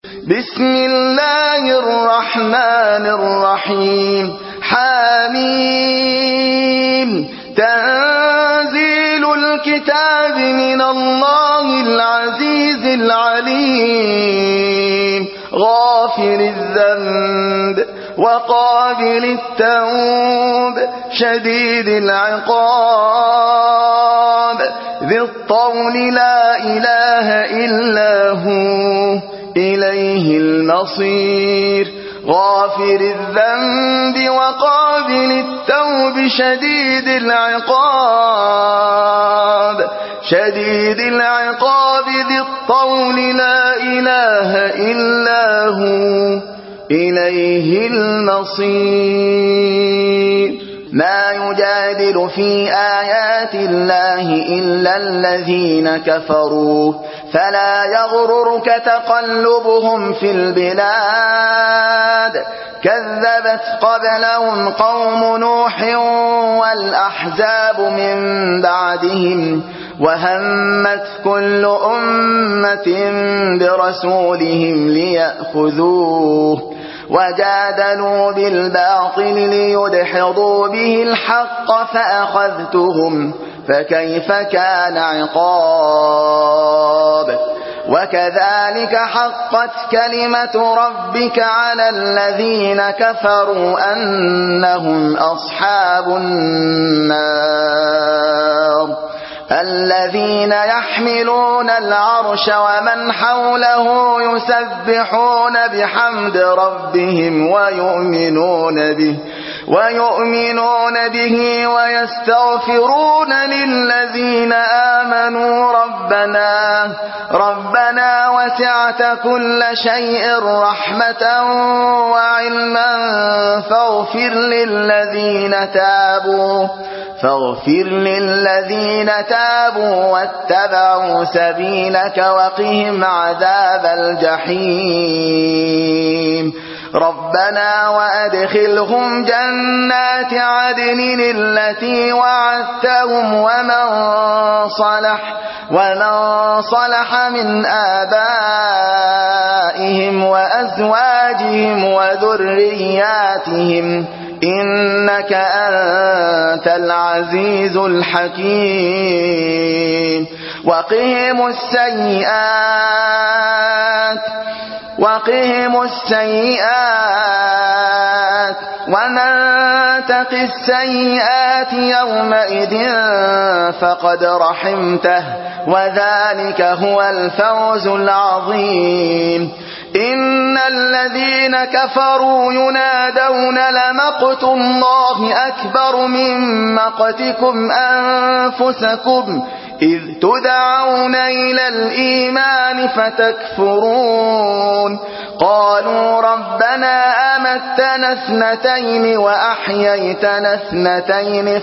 بسم الله الرحمن الرحيم حميم تنزيل الكتاب من الله العزيز العليم غافر الذنب وقابل التوب شديد العقاب ذي الطول لا إله إلا هو إليه المصير غافر الذنب وقابل التوب شديد العقاب ذي الطول لا إله إلا هو إليه المصير ما يجادل في آيات الله إلا الذين كفروا فلا يغررك تقلبهم في البلاد كذبت قبلهم قوم نوح والأحزاب من بعدهم وهمت كل أمة برسولهم ليأخذوه وجادلوا بالباطل ليدحضوا به الحق فأخذتهم فكيف كان عقاب وكذلك حقت كلمة ربك على الذين كفروا أنهم أصحاب النار الذين يحملون العرش ومن حوله يسبحون بحمد ربهم ويؤمنون به ويستغفرون للذين آمنوا ربنا وسعت كل شيء رحمة وعلما فاغفر للذين تابوا واتبعوا سبيلك وقهم عذاب الجحيم ربنا وأدخلهم جنات عدن التي وعدتهم ومن صلح من آبائهم وأزواجهم وذرياتهم إنك أنت العزيز الحكيم وقهم السيئات ومن تق السيئات يومئذ فقد رحمته وذلك هو الفوز العظيم إن الذين كفروا ينادون لمقت الله أكبر من مقتكم أنفسكم إذ تدعون إلى الإيمان فتكفرون قالوا ربنا أمتنا اثنتين وأحييتنا اثنتين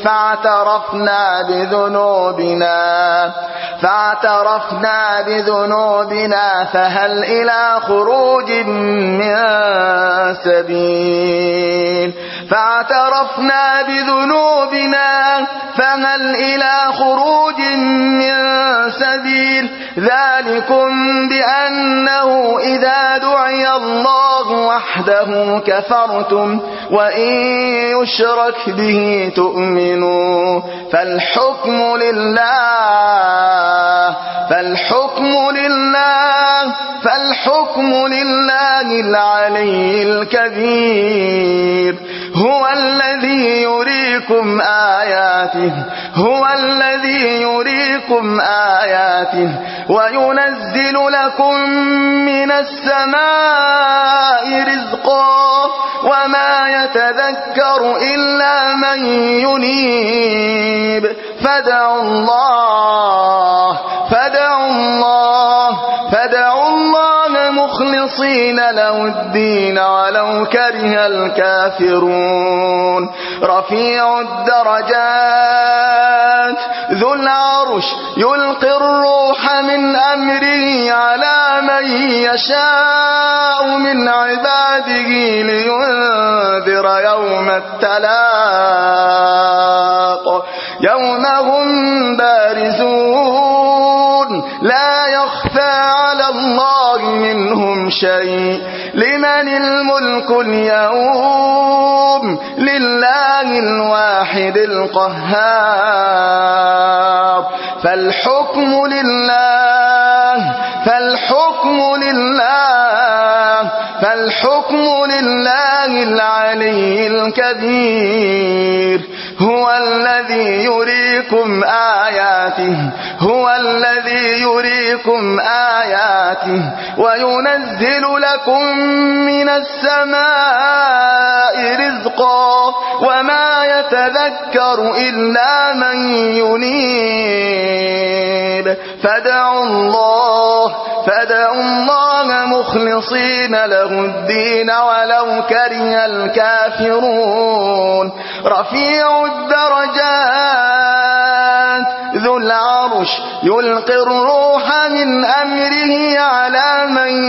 فاعترفنا بذنوبنا فهل إلى خروج من سبيل ذلكم بأنه إذا دعي الله وحده كفرتم وإن يشرك به تؤمنوا فالحكم لله العلي الكبير هو الذي يريكم آياته وينزل لكم من السماء رزقا وما يتذكر إلا من ينيب فادعوا الله مخلصين له الدين ولو كره الكافرون رفيع الدرجات ذو العرش يلقي الروح من أمره على من يشاء من عباده لينذر يوم التلاق يوم هم بارزون لا يخفى على الله منهم شيء لمن الملك اليوم لله الواحد القهار فالحكم لله العلي الكبير هو الذي يريكم آياته وينزل لكم من السماء رزقا وما يتذكر إلا من ينيب فادعوا الله مخلصين له الدين ولو كره الكافرون رفيع الدرجات ذو العرش يلقي الروح من أمره على من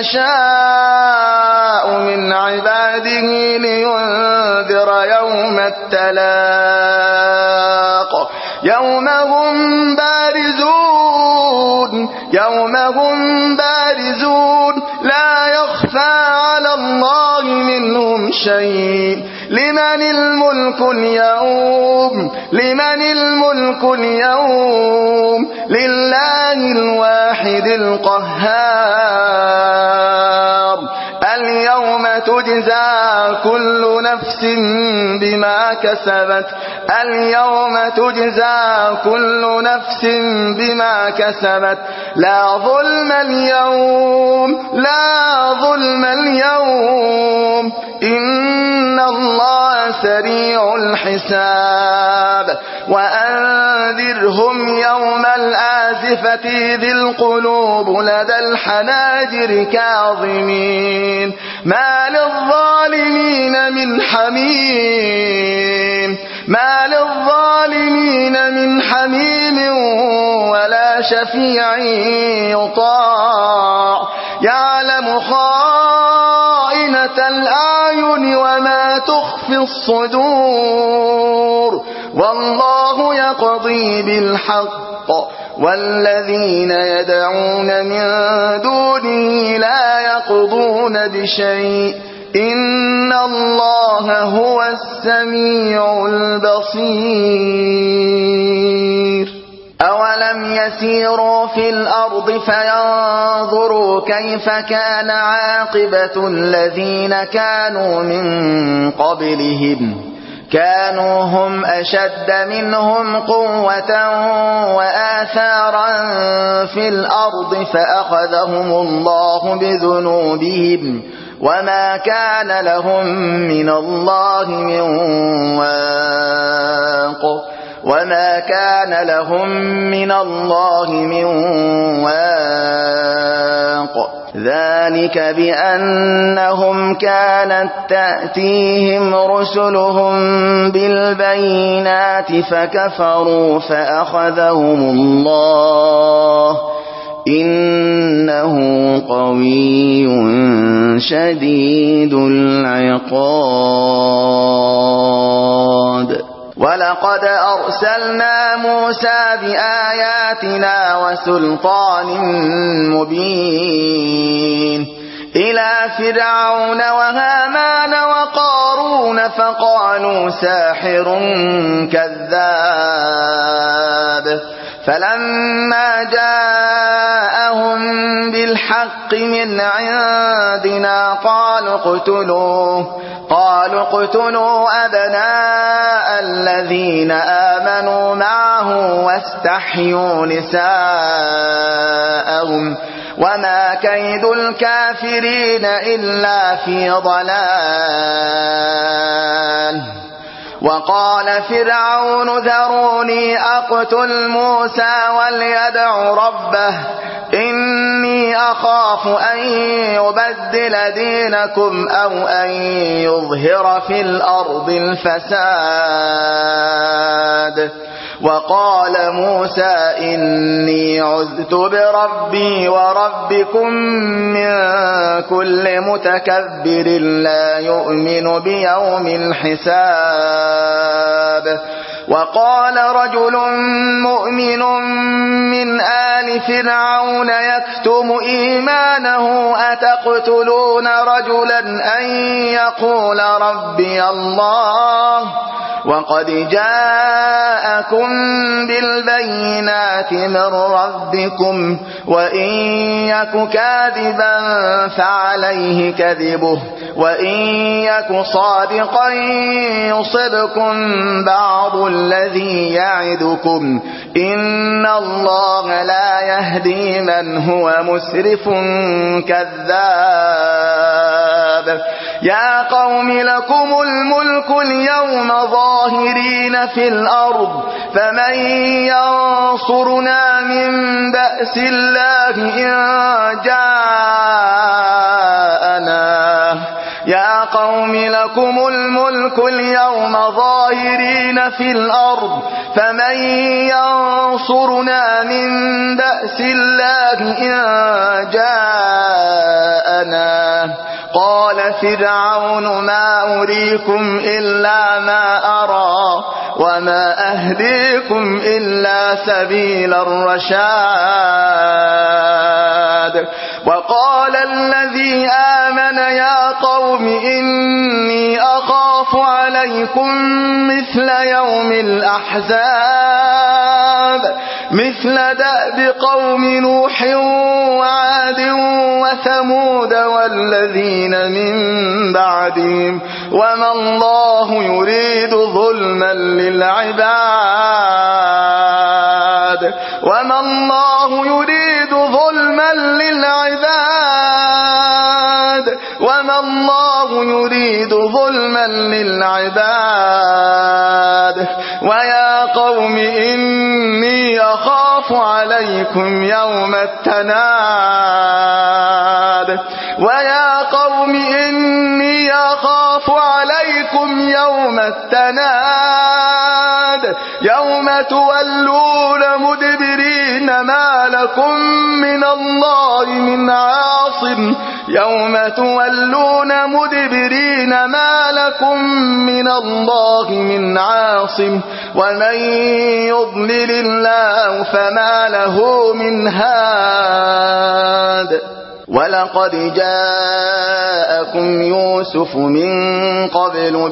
يشاء من عباده لينذر يوم التلاق يوم هم بارزون لا يخفى على الله منهم شيء لمن الملك اليوم لله الواحد القهار اليوم تجزى كل نفس بما كسبت لا ظلم اليوم إن الله سريع الحساب وأنذرهم يوم الآزفة ذي القلوب لدى الحناجر كاظمين ما للظالمين من حميم ولا شفيع يطاع يعلم خائنة الأعين وما تخفي الصدور والله يقضي بالحق والذين يدعون من دونه لا يقضون بشيء إن الله هو السميع البصير أولم يسيروا في الأرض فينظروا كيف كان عاقبة الذين كانوا من قبلهم كانوا هم أشد منهم قوة وآثارا في الأرض فأخذهم الله بذنوبهم وما كان لهم من الله من واق ذلك بأنهم كانت تأتيهم رسلهم بالبينات فكفروا فأخذهم الله إنه قوي شديد العقاب ولقد أرسلنا موسى بآياتنا وسلطان مبين إلى فرعون وهامان وقارون فقالوا ساحر كذاب فلما جاءهم بالحق من عندنا قالوا اقتلوا أبناء الذين آمنوا معه واستحيوا نساءهم وما كيد الكافرين إلا في ضلال وقال فرعون ذروني أقتل موسى وليدع ربه إني أخاف أن يبدل دينكم أو أن يظهر في الأرض الفساد وقال موسى إني عذت بربي وربكم من كل متكبر لا يؤمن بيوم الحساب وقال رجل مؤمن من آل فرعون يكتم إيمانه أتقتلون رجلا أن يقول ربي الله وقد جاءكم بالبينات من ربكم وإن يك كاذبا فعليه كذبه وإن يك صادقا يصبكم بعض الذي يعدكم إن الله لا يهدي من هو مسرف كذاب يا قوم لكم الملك اليوم ظاهرين في الأرض فمن ينصرنا من بأس الله إن جاءنا يا قوم لكم الملك اليوم ظاهرين في الأرض فمن ينصرنا من بأس الله إن جاءنا قال فرعون ما أريكم إلا ما أرى وما أهديكم إلا سبيل الرشاد وقال الذي آمن يا قوم إني أخاف عليكم مثل يوم الأحزاب مثل دأب قوم نوح وعاد وثمود والذين من بعدهم وما الله يريد ظلما للعباد وما الله يريد ظلما للعباد وما الله يريد ظلما للعباد ويا قوم إني أخاف عليكم يوم التناد ويا قوم إني أخاف عليكم يوم التناد يوم تولون مدبرين ما لكم من الله من عاصم يوم تولون مدبرين ما لكم من الله من عاصم ومن يضلل الله فما له من هاد ولقد جاءكم يوسف من قبل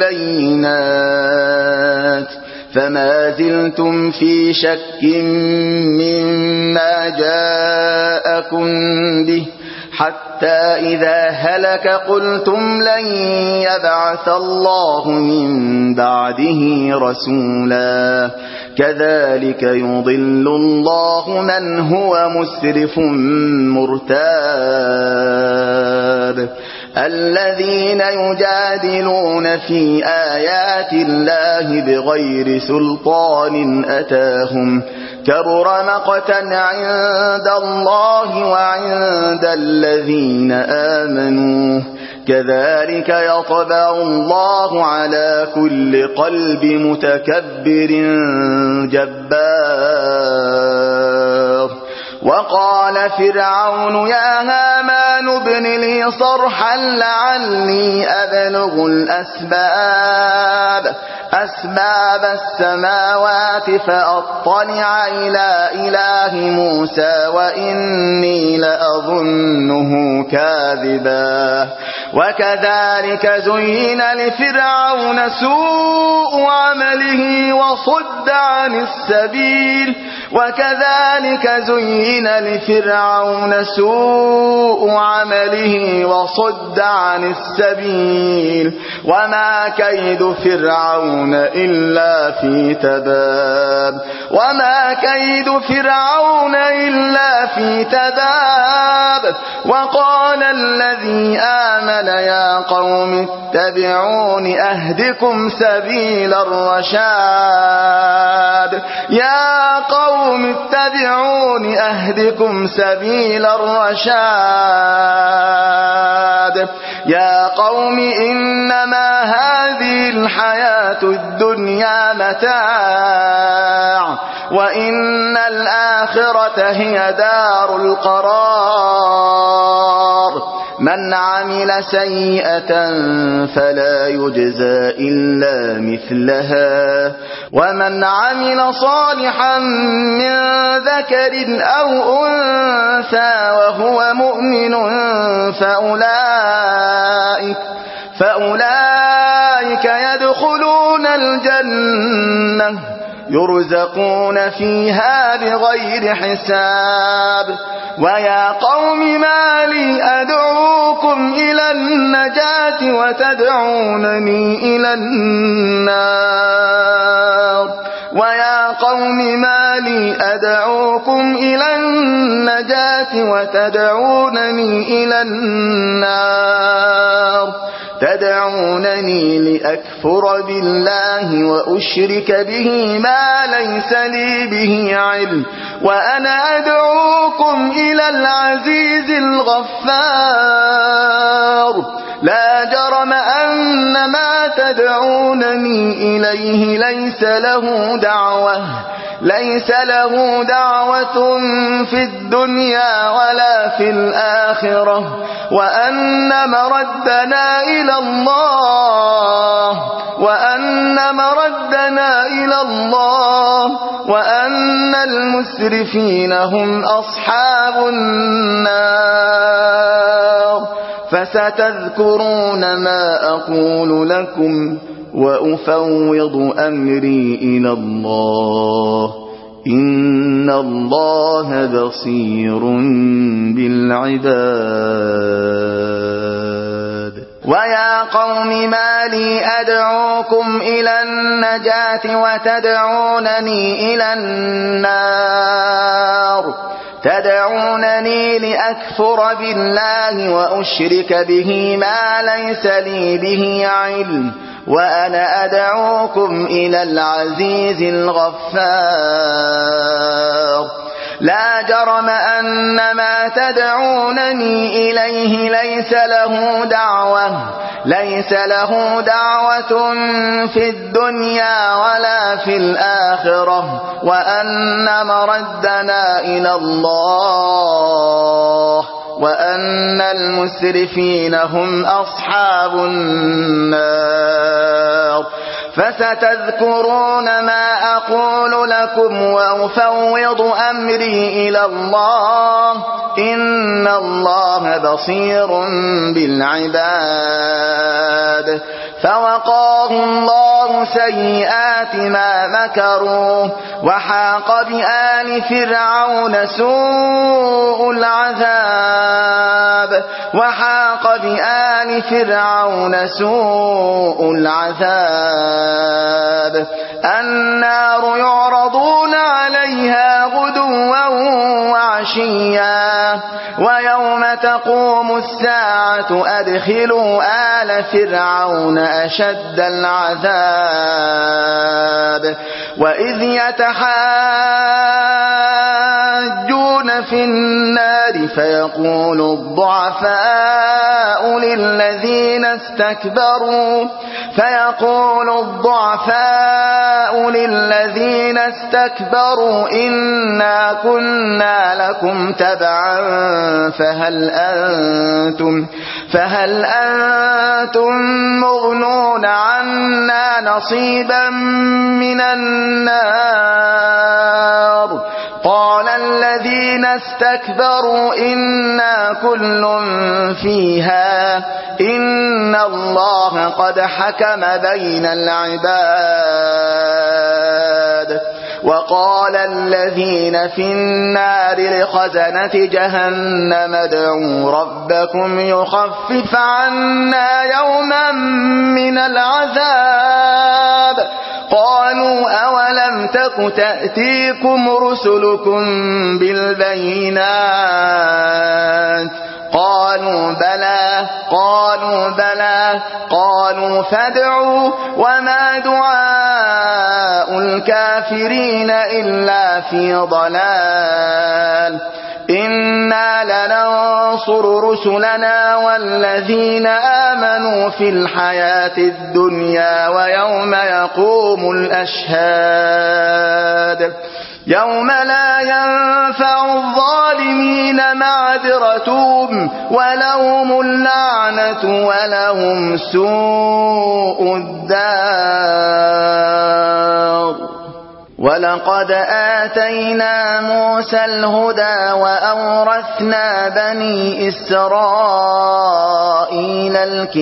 بالبينات فما زلتم في شك مما جاءكم به حتى إذا هلك قلتم لن يبعث الله من بعده رسولا كذلك يضل الله من هو مسرف مرتاب الذين يجادلون في آيات الله بغير سلطان أتاهم كبر مقتا عند الله وعند الذين آمنوا كذلك يطبع الله على كل قلب متكبر جبار وقال فرعون يا هامان ابن لي صرحا لعلي أبلغ أسباب السماوات فأطلع إلى إله موسى وإني لأظنه كاذبا وكذلك زين لفرعون سوء عمله وصد عن السبيل وما كيد فرعون إلا في تباب وقال الذي آمن يا قوم اتبعون أهدكم سبيل الرشاد يا قوم اتبعون أهدكم سبيل الرشاد يا قوم إنما هذه الحياة الدنيا متاع وإن الآخرة هي دار القرار من عمل سيئة فلا يجزى إلا مثلها ومن عمل صالحا من ذكر أو أنثى وهو مؤمن فأولئك يدخلون الجنة يرزقون فيها بغير حساب ويا قوم ما لي أدعوكم إلى النجاة وتدعونني إلى النار ويا قوم ما لي أدعوكم إلى النجاة وتدعونني إلى النار تدعونني لأكفر بالله وأشرك به ما ليس لي به علم وأنا أدعوكم إلى العزيز الغفار لا جرم أن ما تدعونني إليه ليس له دعوة في الدنيا ولا في الآخرة وأن مردنا إلى الله وأن المسرفين هم أصحاب النار فستذكرون ما أقول لكم وأفوض أمري إلى الله إن الله بصير بالعباد ويا قوم ما لي أدعوكم إلى النجاة وتدعونني إلى النار تدعونني لأكفر بالله وأشرك به ما ليس لي به علم وأنا أدعوكم إلى العزيز الغفار لا جرم أن ما تدعونني إليه ليس له دعوة في الدنيا ولا في الآخرة وأن مردنا إلى الله وأن المسرفين هم أصحاب النار فستذكرون ما أقول لكم وأفوض أمري إلى الله إن الله بصير بالعباد فوقاه الله سيئات ما مكروا وحاق بآل فرعون سوء العذاب النار يعرضون عليها غدوا وعشيا ويوم تقوم الساعة أدخلوا آل فرعون أشد العذاب وإذ يتحاجون في النار فيقول الضعفاء للذين استكبروا إنا كنا لكم تبعا فهل أنتم مغنون عنا نصيبا من النار قال الذين استكبروا إنا كل فيها إن الله قد حكم بين العباد وقال الذين في النار لخزنة جهنم ادعوا ربكم يخفف عنا يوما من العذاب قالوا أولم تك تأتيكم رسلكم بالبينات قالوا بلى قالوا فادعوا وما دعاء الكافرين إلا في ضلال إنا لننصر رسلنا والذين آمنوا في الحياة الدنيا ويوم يقوم الأشهاد يوم لا ينفع الظالمين معذرتهم ولهم اللعنة ولهم سوء الدار. ولقد آتينا موسى الهدى وأورثنا بني إسرائيل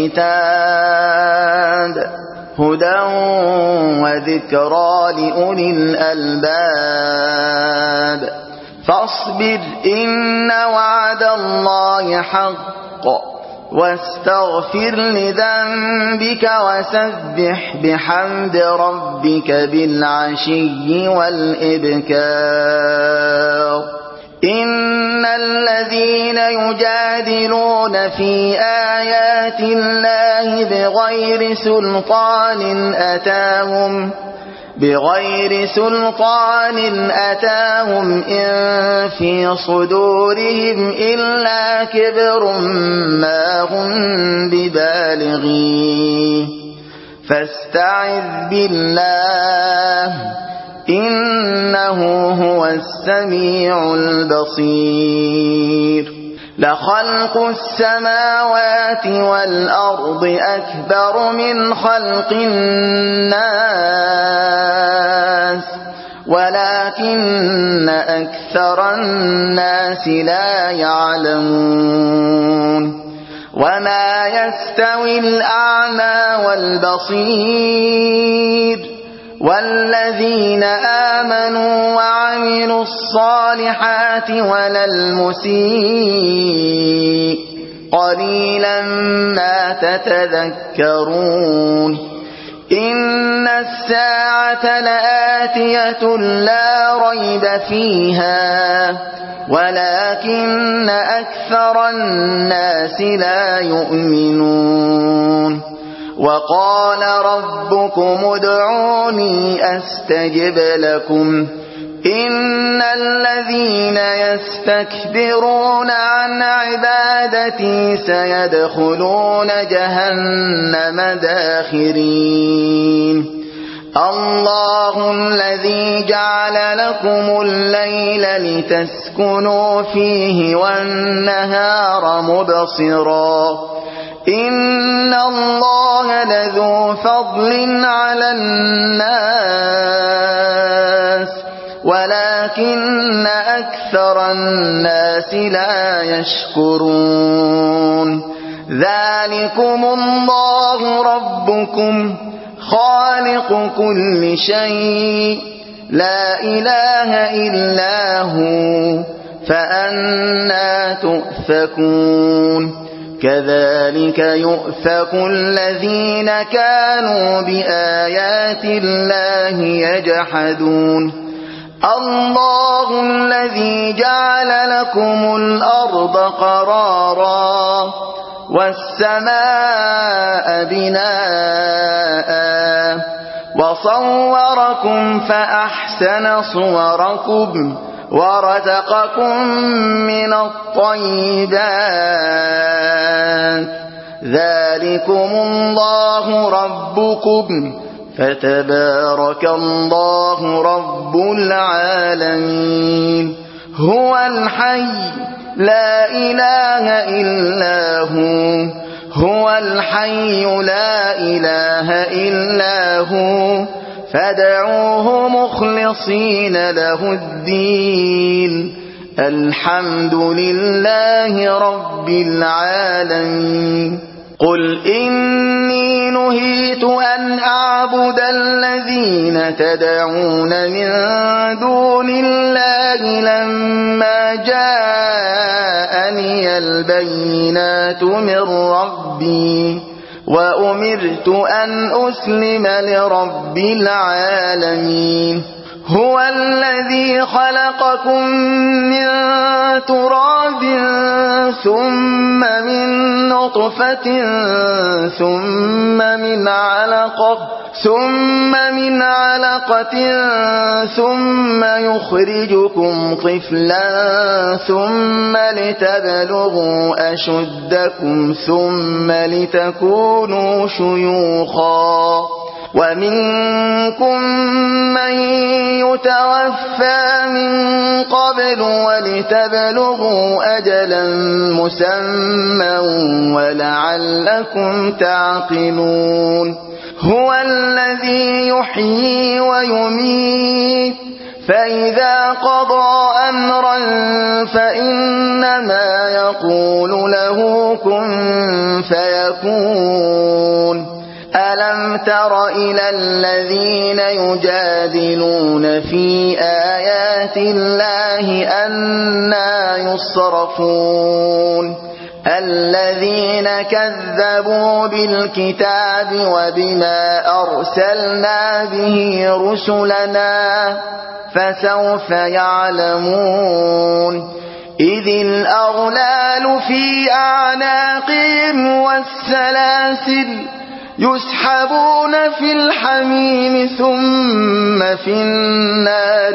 الكتاب هدى وذكرى لأولي الألباب. فاصبر إن وعد الله حق واستغفر لذنبك وسبح بحمد ربك بالعشي والإبكار. إن الذين يجادلون في آيات الله بغير سلطان أتاهم إن في صدورهم إلا كبر ما هم ببالغيه فاستعذ بالله إنه هو السميع البصير. لخلق السماوات والأرض أكبر من خلق الناس ولكن أكثر الناس لا يعلمون. وما يستوي الأعمى والبصير والذين آمنوا وعملوا الصالحات ولا المسيء قليلا ما تتذكرون. إن الساعة لآتية لا ريب فيها ولكن أكثر الناس لا يؤمنون. وقال ربكم ادعوني أستجب لكم إن الذين يستكبرون عن عبادتي سيدخلون جهنم داخرين. الله الذي جعل لكم الليل لتسكنوا فيه والنهار مبصرا إن الله لذو فضل على الناس ولكن أكثر الناس لا يشكرون. ذلكم الله ربكم خالق كل شيء لا إله إلا هو فأنى تؤفكون. كذلك يؤفك الذين كانوا بآيات الله يجحدون. الله الذي جعل لكم الأرض قرارا والسماء بناء وصوركم فأحسن صوركم ورزقكم من الطيبات. ذلكم الله ربكم فتبارك الله رب العالمين. هو الحي لا إله إلا هو الحي لا إله إلا هو فادعوه مخلصين له الدين. الحمد لله رب العالمين. قل إني نهيت أن أعبد الذين تدعون من دون الله لما جاءني البينات من ربي وأمرت أن أسلم لرب العالمين. هو الذي خلقكم من تراب ثم من نطفة ثم من علقة ثم يخرجكم طفلا ثم لتبلغوا أشدكم ثم لتكونوا شيوخا ومنكم من يتوفى من قبل ولتبلغوا أجلا مسمى ولعلكم تعقلون هو الذي يحيي ويميت فإذا قضى أمرا فإنما يقول له كن فيكون ألم تر إلى الذين يجادلون في آيات الله أنى يصرفون الذين كذبوا بالكتاب وبما أرسلنا به رسلنا فسوف يعلمون إذ الأغلال في أعناقهم والسلاسل يسحبون في الحميم ثم في النار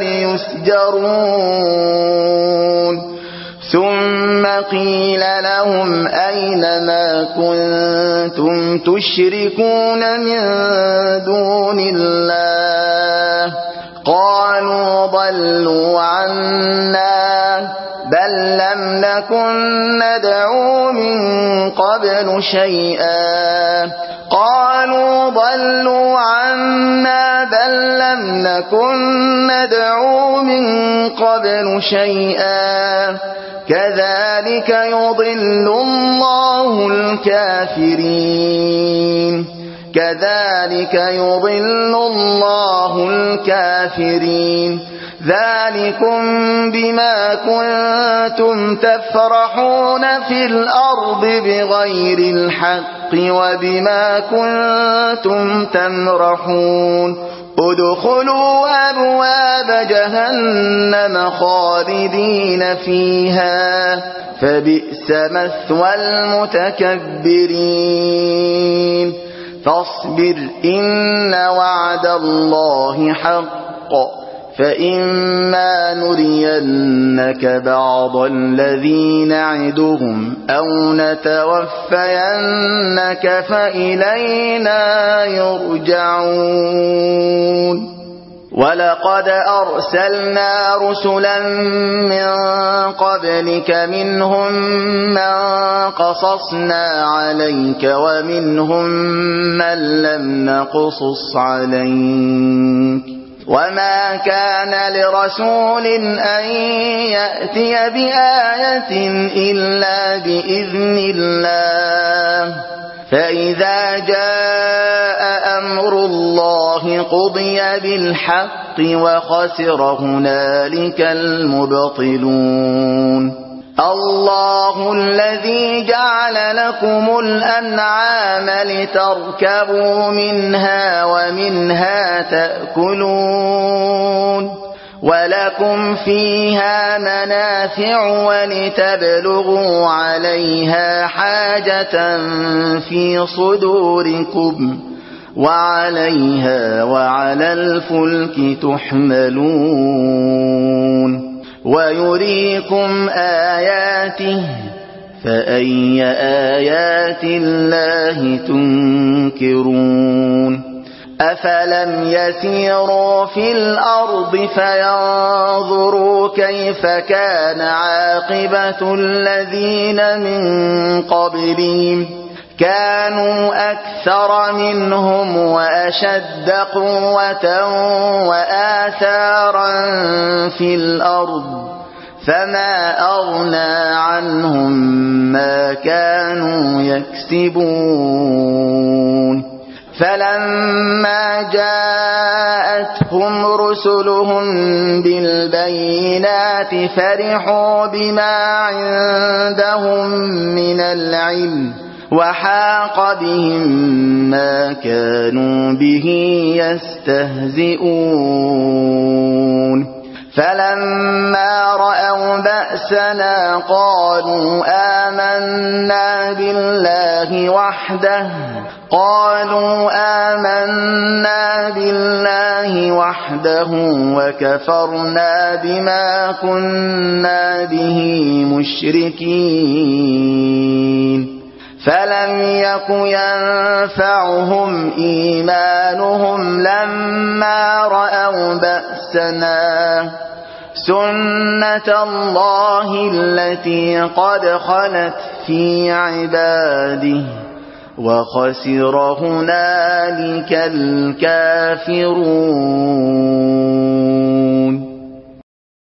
يسجرون ثم قيل لهم أين ما كنتم تشركون من دون الله قالوا ضلوا عنا بل لم نكن ندعو من قبل شيئا قالوا ضلوا عنا بل لم نكن ندعو من قبل شيئا كذلك يضل الله الكافرين ذلكم بما كنتم تفرحون في الأرض بغير الحق وبما كنتم تمرحون ادخلوا أبواب جهنم خالدين فيها فبئس مثوى المتكبرين فاصبر إن وعد الله حق فإما نرينك بعض الذي نعدهم أو نتوفينك فإلينا يرجعون ولقد أرسلنا رسلا من قبلك منهم من قصصنا عليك ومنهم من لم نقصص عليك وما كان لرسول أن يأتي بآية إلا بإذن الله فإذا جاء أمر الله قضي بالحق وخسر هنالك المبطلون الله الذي جعل لكم الأنعام لتركبوا منها ومنها تأكلون ولكم فيها منافع ولتبلغوا عليها حاجة في صدوركم وعليها وعلى الفلك تحملون ويريكم آياته فأي آيات الله تنكرون أفلم يسيروا في الأرض فينظروا كيف كان عاقبة الذين من قبلهم كانوا أكثر منهم وأشد قوة وآثارا في الأرض فما أغنى عنهم ما كانوا يكسبون فلما جاءتهم رسلهم بالبينات فرحوا بما عندهم من العلم وحاق بهم ما كانوا به يستهزئون فلما رأوا بأسنا قالوا آمنا بالله وحده قالوا آمنا بالله وحده وكفرنا بما كنا به مشركين فلم يك ينفعهم إيمانهم لما رأوا بأسنا سنة الله التي قد خلت في عباده وخسر هنالك الكافرون.